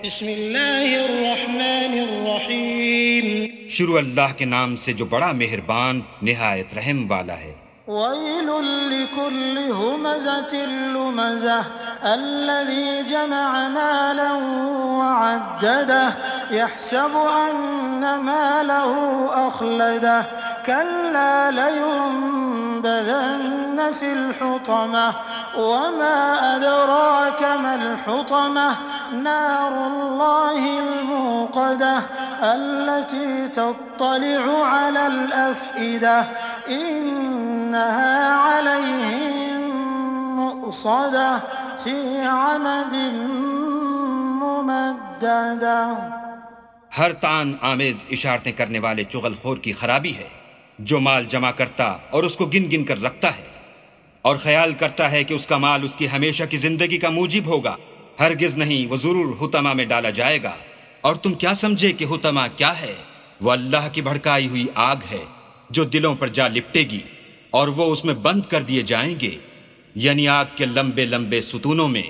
بسم اللہ الرحمن الرحیم شروع اللہ کے نام سے جو بڑا مہربان نہایت رحم والا ہے۔ ويل لكل همزة لمزة الذي جمع مالا وعدده يحسب أن ماله أخلده كلا لينبذن في الحطمة وما أدراك ما الحطمة نار الله الموقدة التي تطلع على الأفئدة إنها عليهم مؤصدة في عمد ممددة۔ ہر تان آمیز اشارتیں کرنے والے چغل خور کی خرابی ہے جو مال جمع کرتا اور اس کو گن گن کر رکھتا ہے اور خیال کرتا ہے کہ اس کا مال اس کی ہمیشہ کی زندگی کا موجب ہوگا۔ ہرگز نہیں، وہ ضرور حطمہ میں ڈالا جائے گا۔ اور تم کیا سمجھے کہ حطمہ کیا ہے؟ وہ اللہ کی بھڑکائی ہوئی آگ ہے جو دلوں پر جا لپٹے گی اور وہ اس میں بند کر دیے جائیں گے، یعنی آگ کے لمبے لمبے ستونوں میں۔